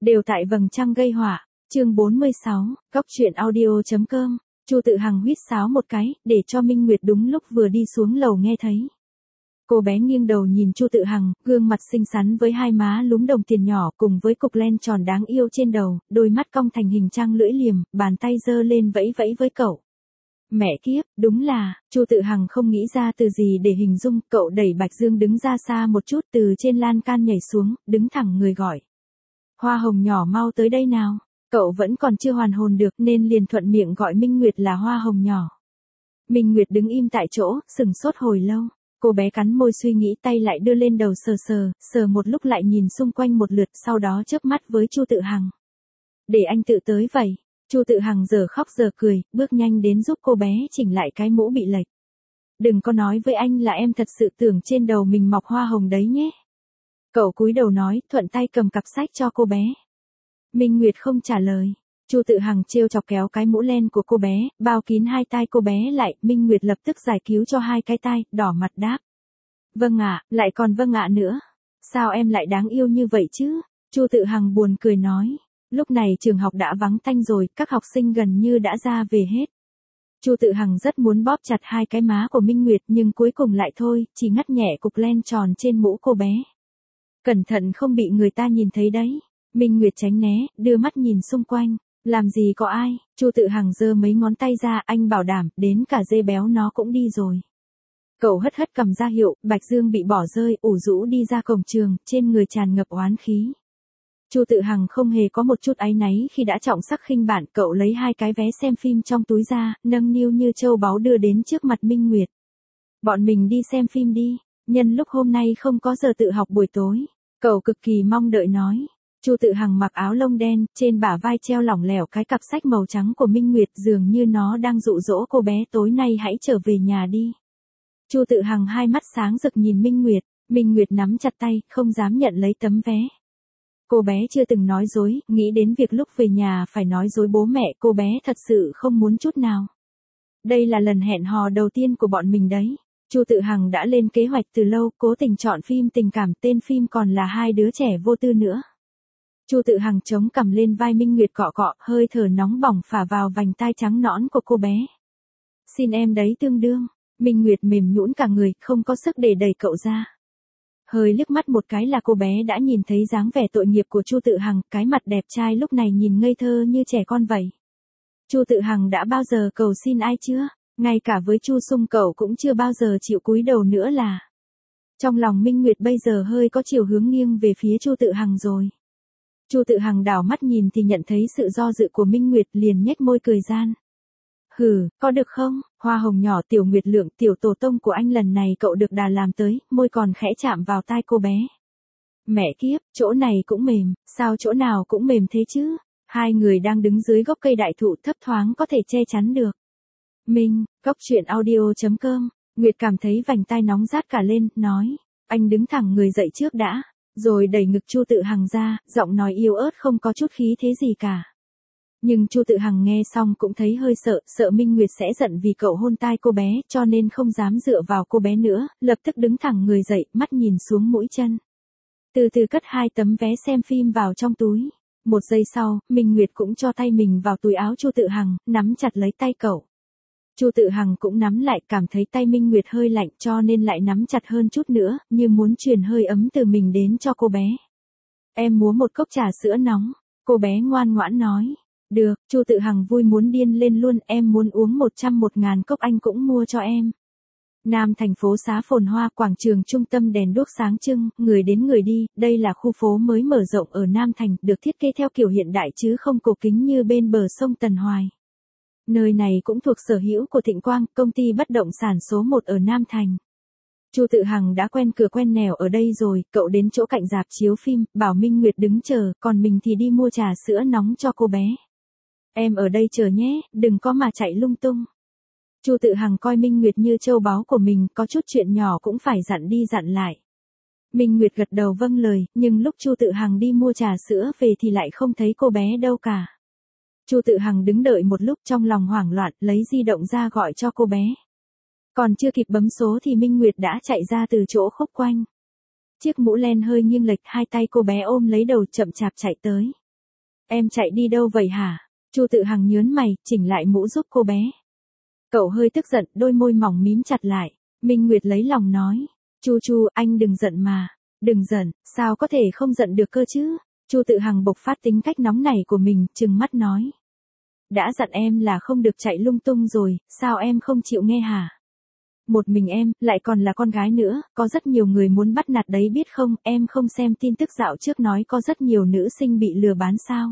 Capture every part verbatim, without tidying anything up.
Đều tại vầng trăng gây họa. Chương bốn mươi sáu, góc truyện audio.com. Chu Tự Hằng huýt sáo một cái, để cho Minh Nguyệt đúng lúc vừa đi xuống lầu nghe thấy. Cô bé nghiêng đầu nhìn Chu Tự Hằng, gương mặt xinh xắn với hai má lúm đồng tiền nhỏ cùng với cục len tròn đáng yêu trên đầu, đôi mắt cong thành hình trang lưỡi liềm, bàn tay giơ lên vẫy vẫy với cậu. Mẹ kiếp, đúng là, Chu Tự Hằng không nghĩ ra từ gì để hình dung, cậu đẩy Bạch Dương đứng ra xa một chút từ trên lan can nhảy xuống, đứng thẳng người gọi. Hoa hồng nhỏ mau tới đây nào. Cậu vẫn còn chưa hoàn hồn được nên liền thuận miệng gọi Minh Nguyệt là hoa hồng nhỏ. Minh Nguyệt đứng im tại chỗ, sừng sốt hồi lâu. Cô bé cắn môi suy nghĩ, tay lại đưa lên đầu sờ sờ, sờ một lúc lại nhìn xung quanh một lượt, sau đó chớp mắt với Chu Tự Hằng. Để anh tự tới vậy. Chu Tự Hằng giờ khóc giờ cười, bước nhanh đến giúp cô bé chỉnh lại cái mũ bị lệch. Đừng có nói với anh là em thật sự tưởng trên đầu mình mọc hoa hồng đấy nhé. Cậu cúi đầu nói, thuận tay cầm cặp sách cho cô bé. Minh Nguyệt không trả lời. Chu Tự Hằng trêu chọc kéo cái mũ len của cô bé, bao kín hai tai cô bé lại, Minh Nguyệt lập tức giải cứu cho hai cái tai, đỏ mặt đáp. Vâng ạ, lại còn vâng ạ nữa. Sao em lại đáng yêu như vậy chứ? Chu Tự Hằng buồn cười nói. Lúc này trường học đã vắng tanh rồi, các học sinh gần như đã ra về hết. Chu Tự Hằng rất muốn bóp chặt hai cái má của Minh Nguyệt nhưng cuối cùng lại thôi, chỉ ngắt nhẹ cục len tròn trên mũ cô bé. Cẩn thận không bị người ta nhìn thấy đấy. Minh Nguyệt tránh né, đưa mắt nhìn xung quanh, làm gì có ai. Chu Tự Hằng giơ mấy ngón tay ra, anh bảo đảm, đến cả dê béo nó cũng đi rồi. Cậu hất hất cầm ra hiệu, Bạch Dương bị bỏ rơi, ủ rũ đi ra cổng trường, trên người tràn ngập oán khí. Chu Tự Hằng không hề có một chút áy náy khi đã trọng sắc khinh bạn, cậu lấy hai cái vé xem phim trong túi ra, nâng niu như châu báu đưa đến trước mặt Minh Nguyệt. Bọn mình đi xem phim đi, nhân lúc hôm nay không có giờ tự học buổi tối. Cậu cực kỳ mong đợi nói. Chu Tự Hằng mặc áo lông đen, trên bả vai treo lỏng lẻo cái cặp sách màu trắng của Minh Nguyệt, dường như nó đang dụ dỗ cô bé tối nay hãy trở về nhà đi. Chu Tự Hằng hai mắt sáng rực nhìn Minh Nguyệt, Minh Nguyệt nắm chặt tay, không dám nhận lấy tấm vé. Cô bé chưa từng nói dối, nghĩ đến việc lúc về nhà phải nói dối bố mẹ, cô bé thật sự không muốn chút nào. Đây là lần hẹn hò đầu tiên của bọn mình đấy. Chu Tự Hằng đã lên kế hoạch từ lâu, cố tình chọn phim tình cảm, tên phim còn là Hai đứa trẻ vô tư nữa. Chu Tự Hằng chống cằm lên vai Minh Nguyệt cọ cọ, hơi thở nóng bỏng phả vào vành tai trắng nõn của cô bé. Xin em đấy tương đương. Minh Nguyệt mềm nhũn cả người, không có sức để đẩy cậu ra. Hơi liếc mắt một cái là cô bé đã nhìn thấy dáng vẻ tội nghiệp của Chu Tự Hằng, cái mặt đẹp trai lúc này nhìn ngây thơ như trẻ con vậy. Chu Tự Hằng đã bao giờ cầu xin ai chưa? Ngay cả với Chu Sung cậu cũng chưa bao giờ chịu cúi đầu nữa là. Trong lòng Minh Nguyệt bây giờ hơi có chiều hướng nghiêng về phía Chu Tự Hằng rồi. Chu Tự Hằng đảo mắt nhìn thì nhận thấy sự do dự của Minh Nguyệt, liền nhếch môi cười gian. Hừ, có được không? Hoa hồng nhỏ Tiểu Nguyệt Lượng, tiểu tổ tông của anh lần này cậu được đà làm tới, môi còn khẽ chạm vào tai cô bé. Mẹ kiếp, chỗ này cũng mềm, sao chỗ nào cũng mềm thế chứ? Hai người đang đứng dưới gốc cây đại thụ thấp thoáng có thể che chắn được. Minh, góc truyện audio.com. Nguyệt cảm thấy vành tai nóng rát cả lên, nói. Anh đứng thẳng người dậy trước đã. Rồi đẩy ngực Chu Tự Hằng ra, giọng nói yếu ớt không có chút khí thế gì cả. Nhưng Chu Tự Hằng nghe xong cũng thấy hơi sợ, sợ Minh Nguyệt sẽ giận vì cậu hôn tai cô bé, cho nên không dám dựa vào cô bé nữa, lập tức đứng thẳng người dậy, mắt nhìn xuống mũi chân. Từ từ cất hai tấm vé xem phim vào trong túi. Một giây sau, Minh Nguyệt cũng cho tay mình vào túi áo Chu Tự Hằng, nắm chặt lấy tay cậu. Chu Tự Hằng cũng nắm lại, cảm thấy tay Minh Nguyệt hơi lạnh cho nên lại nắm chặt hơn chút nữa, như muốn truyền hơi ấm từ mình đến cho cô bé. Em muốn một cốc trà sữa nóng. Cô bé ngoan ngoãn nói. Được, Chu Tự Hằng vui muốn điên lên luôn, em muốn uống một trăm một ngàn cốc anh cũng mua cho em. Nam thành phố xá phồn hoa, quảng trường trung tâm đèn đuốc sáng trưng, người đến người đi, đây là khu phố mới mở rộng ở Nam Thành, được thiết kế theo kiểu hiện đại chứ không cổ kính như bên bờ sông Tần Hoài. Nơi này cũng thuộc sở hữu của Thịnh Quang, công ty bất động sản số một ở Nam Thành. Chu Tự Hằng đã quen cửa quen nẻo ở đây rồi, cậu đến chỗ cạnh rạp chiếu phim, bảo Minh Nguyệt đứng chờ, còn mình thì đi mua trà sữa nóng cho cô bé. Em ở đây chờ nhé, đừng có mà chạy lung tung. Chu Tự Hằng coi Minh Nguyệt như châu báu của mình, có chút chuyện nhỏ cũng phải dặn đi dặn lại. Minh Nguyệt gật đầu vâng lời, nhưng lúc Chu Tự Hằng đi mua trà sữa về thì lại không thấy cô bé đâu cả. Chu Tự Hằng đứng đợi một lúc trong lòng hoảng loạn, lấy di động ra gọi cho cô bé. Còn chưa kịp bấm số thì Minh Nguyệt đã chạy ra từ chỗ khúc quanh. Chiếc mũ len hơi nghiêng lệch, hai tay cô bé ôm lấy đầu chậm chạp chạy tới. Em chạy đi đâu vậy hả? Chu Tự Hằng nhớn mày, chỉnh lại mũ giúp cô bé. Cậu hơi tức giận, đôi môi mỏng mím chặt lại. Minh Nguyệt lấy lòng nói. Chu Chu, anh đừng giận mà. Đừng giận, sao có thể không giận được cơ chứ? Chu Tự Hằng bộc phát tính cách nóng nảy của mình, trừng mắt nói. Đã dặn em là không được chạy lung tung rồi, sao em không chịu nghe hả? Một mình em, lại còn là con gái nữa, có rất nhiều người muốn bắt nạt đấy biết không, em không xem tin tức dạo trước nói có rất nhiều nữ sinh bị lừa bán sao?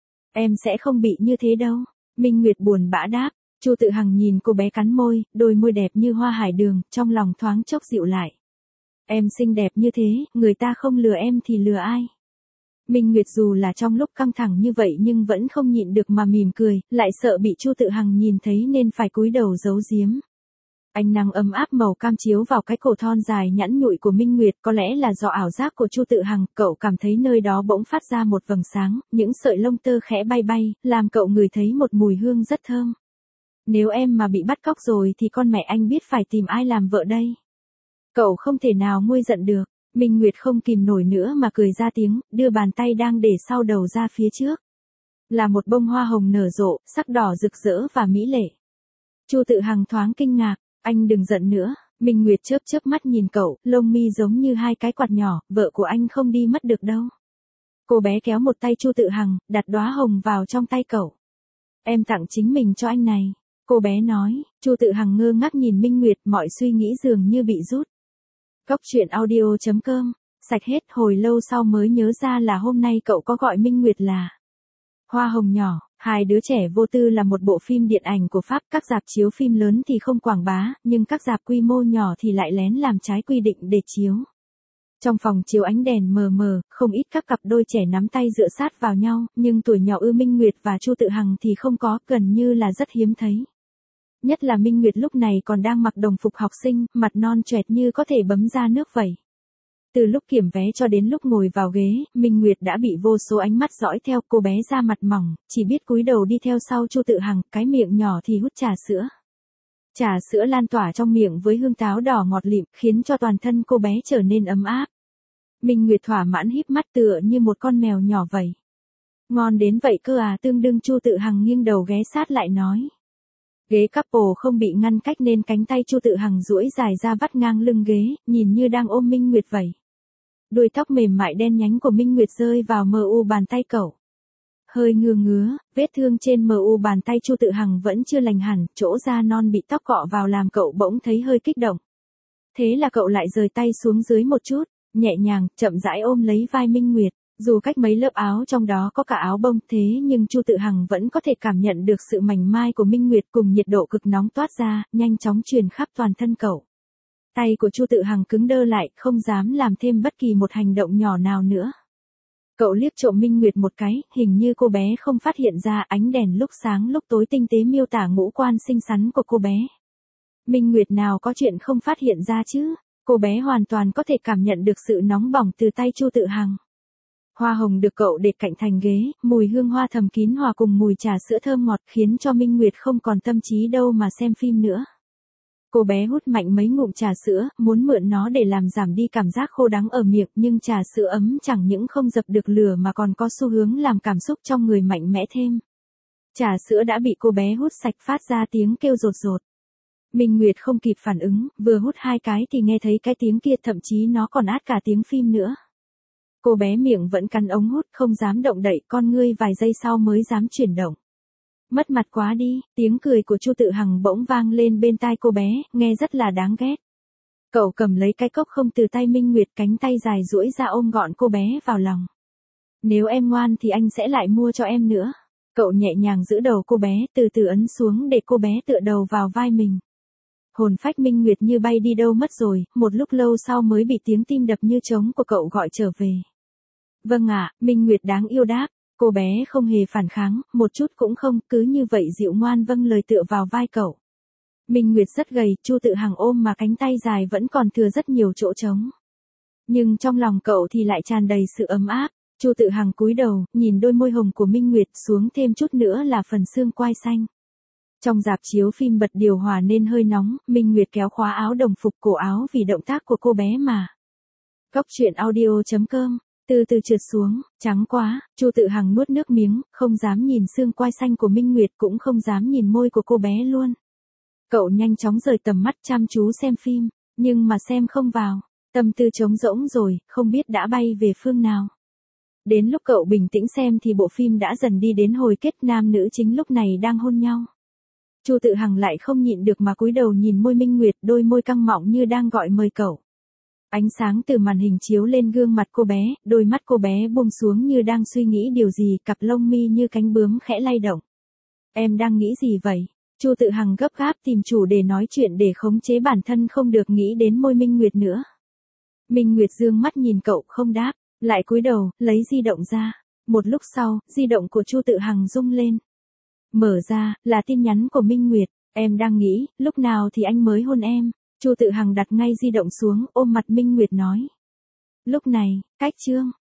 Em sẽ không bị như thế đâu. Minh Nguyệt buồn bã đáp. Chu Tự Hằng nhìn cô bé cắn môi, đôi môi đẹp như hoa hải đường, trong lòng thoáng chốc dịu lại. Em xinh đẹp như thế, người ta không lừa em thì lừa ai? Minh Nguyệt dù là trong lúc căng thẳng như vậy nhưng vẫn không nhịn được mà mỉm cười, lại sợ bị Chu Tự Hằng nhìn thấy nên phải cúi đầu giấu giếm. Ánh nắng ấm áp màu cam chiếu vào cái cổ thon dài nhẵn nhụi của Minh Nguyệt, có lẽ là do ảo giác của Chu Tự Hằng, cậu cảm thấy nơi đó bỗng phát ra một vầng sáng, những sợi lông tơ khẽ bay bay, làm cậu ngửi thấy một mùi hương rất thơm. Nếu em mà bị bắt cóc rồi thì con mẹ anh biết phải tìm ai làm vợ đây. Cậu không thể nào nguôi giận được. Minh Nguyệt không kìm nổi nữa mà cười ra tiếng, đưa bàn tay đang để sau đầu ra phía trước. Là một bông hoa hồng nở rộ, sắc đỏ rực rỡ và mỹ lệ. Chu Tự Hằng thoáng kinh ngạc, anh đừng giận nữa. Minh Nguyệt chớp chớp mắt nhìn cậu, lông mi giống như hai cái quạt nhỏ, vợ của anh không đi mất được đâu. Cô bé kéo một tay Chu Tự Hằng, đặt đóa hồng vào trong tay cậu. Em tặng chính mình cho anh này. Cô bé nói. Chu Tự Hằng ngơ ngác nhìn Minh Nguyệt, mọi suy nghĩ dường như bị rút. Cốc truyện audio chấm com, sạch hết, hồi lâu sau mới nhớ ra là hôm nay cậu có gọi Minh Nguyệt là Hoa Hồng Nhỏ. Hai đứa trẻ vô tư là một bộ phim điện ảnh của Pháp, các rạp chiếu phim lớn thì không quảng bá, nhưng các rạp quy mô nhỏ thì lại lén làm trái quy định để chiếu. Trong phòng chiếu ánh đèn mờ mờ, không ít các cặp đôi trẻ nắm tay dựa sát vào nhau, nhưng tuổi nhỏ ư Minh Nguyệt và Chu Tự Hằng thì không có, gần như là rất hiếm thấy. Nhất là Minh Nguyệt lúc này còn đang mặc đồng phục học sinh, mặt non choẹt như có thể bấm ra nước vậy. Từ lúc kiểm vé cho đến lúc ngồi vào ghế, Minh Nguyệt đã bị vô số ánh mắt dõi theo, cô bé da mặt mỏng, chỉ biết cúi đầu đi theo sau Chu Tự Hằng, cái miệng nhỏ thì hút trà sữa. Trà sữa lan tỏa trong miệng với hương táo đỏ ngọt lịm, khiến cho toàn thân cô bé trở nên ấm áp. Minh Nguyệt thỏa mãn híp mắt tựa như một con mèo nhỏ vậy. Ngon đến vậy cơ à, tương đương Chu Tự Hằng nghiêng đầu ghé sát lại nói. Ghế couple không bị ngăn cách nên cánh tay Chu Tự Hằng duỗi dài ra vắt ngang lưng ghế, nhìn như đang ôm Minh Nguyệt vậy. Đuôi tóc mềm mại đen nhánh của Minh Nguyệt rơi vào mờ u bàn tay cậu. Hơi ngứa ngứa, vết thương trên mờ u bàn tay Chu Tự Hằng vẫn chưa lành hẳn, chỗ da non bị tóc cọ vào làm cậu bỗng thấy hơi kích động. Thế là cậu lại rời tay xuống dưới một chút, nhẹ nhàng, chậm rãi ôm lấy vai Minh Nguyệt. Dù cách mấy lớp áo trong đó có cả áo bông thế nhưng Chu Tự Hằng vẫn có thể cảm nhận được sự mảnh mai của Minh Nguyệt cùng nhiệt độ cực nóng toát ra, nhanh chóng truyền khắp toàn thân cậu. Tay của Chu Tự Hằng cứng đơ lại, không dám làm thêm bất kỳ một hành động nhỏ nào nữa. Cậu liếc trộm Minh Nguyệt một cái, hình như cô bé không phát hiện ra ánh đèn lúc sáng lúc tối tinh tế miêu tả ngũ quan xinh xắn của cô bé. Minh Nguyệt nào có chuyện không phát hiện ra chứ, cô bé hoàn toàn có thể cảm nhận được sự nóng bỏng từ tay Chu Tự Hằng. Hoa hồng được cậu để cạnh thành ghế, mùi hương hoa thầm kín hòa cùng mùi trà sữa thơm ngọt khiến cho Minh Nguyệt không còn tâm trí đâu mà xem phim nữa. Cô bé hút mạnh mấy ngụm trà sữa, muốn mượn nó để làm giảm đi cảm giác khô đắng ở miệng, nhưng trà sữa ấm chẳng những không dập được lửa mà còn có xu hướng làm cảm xúc trong người mạnh mẽ thêm. Trà sữa đã bị cô bé hút sạch phát ra tiếng kêu rột rột. Minh Nguyệt không kịp phản ứng, vừa hút hai cái thì nghe thấy cái tiếng kia, thậm chí nó còn át cả tiếng phim nữa. Cô bé miệng vẫn cắn ống hút, không dám động đậy, con ngươi vài giây sau mới dám chuyển động. Mất mặt quá đi, tiếng cười của Chu Tự Hằng bỗng vang lên bên tai cô bé, nghe rất là đáng ghét. Cậu cầm lấy cái cốc không từ tay Minh Nguyệt, cánh tay dài duỗi ra ôm gọn cô bé vào lòng. Nếu em ngoan thì anh sẽ lại mua cho em nữa. Cậu nhẹ nhàng giữ đầu cô bé, từ từ ấn xuống để cô bé tựa đầu vào vai mình. Hồn phách Minh Nguyệt như bay đi đâu mất rồi, một lúc lâu sau mới bị tiếng tim đập như trống của cậu gọi trở về. Vâng ạ, Minh Nguyệt đáng yêu đáp. Cô bé không hề phản kháng, một chút cũng không, cứ như vậy dịu ngoan vâng lời tựa vào vai cậu. Minh Nguyệt rất gầy, Chu Tự Hằng ôm mà cánh tay dài vẫn còn thừa rất nhiều chỗ trống. Nhưng trong lòng cậu thì lại tràn đầy sự ấm áp. Chu Tự Hằng cúi đầu, nhìn đôi môi hồng của Minh Nguyệt, xuống thêm chút nữa là phần xương quai xanh. Trong rạp chiếu phim bật điều hòa nên hơi nóng, Minh Nguyệt kéo khóa áo đồng phục cổ áo vì động tác của cô bé mà. Cốc truyện audio chấm com từ từ trượt xuống, trắng quá, Chu Tự Hằng nuốt nước miếng, không dám nhìn xương quai xanh của Minh Nguyệt cũng không dám nhìn môi của cô bé luôn. Cậu nhanh chóng rời tầm mắt chăm chú xem phim, nhưng mà xem không vào, tâm tư trống rỗng rồi, không biết đã bay về phương nào. Đến lúc cậu bình tĩnh xem thì bộ phim đã dần đi đến hồi kết, nam nữ chính lúc này đang hôn nhau. Chu Tự Hằng lại không nhịn được mà cúi đầu nhìn môi Minh Nguyệt, đôi môi căng mọng như đang gọi mời cậu. Ánh sáng từ màn hình chiếu lên gương mặt cô bé, đôi mắt cô bé buông xuống như đang suy nghĩ điều gì, cặp lông mi như cánh bướm khẽ lay động. Em đang nghĩ gì vậy? Chu Tự Hằng gấp gáp tìm chủ đề nói chuyện để khống chế bản thân không được nghĩ đến môi Minh Nguyệt nữa. Minh Nguyệt dương mắt nhìn cậu không đáp, lại cúi đầu, lấy di động ra. Một lúc sau, di động của Chu Tự Hằng rung lên. Mở ra, là tin nhắn của Minh Nguyệt, em đang nghĩ, lúc nào thì anh mới hôn em. Chu Tự Hằng đặt ngay di động xuống, ôm mặt Minh Nguyệt nói. Lúc này, cách chương.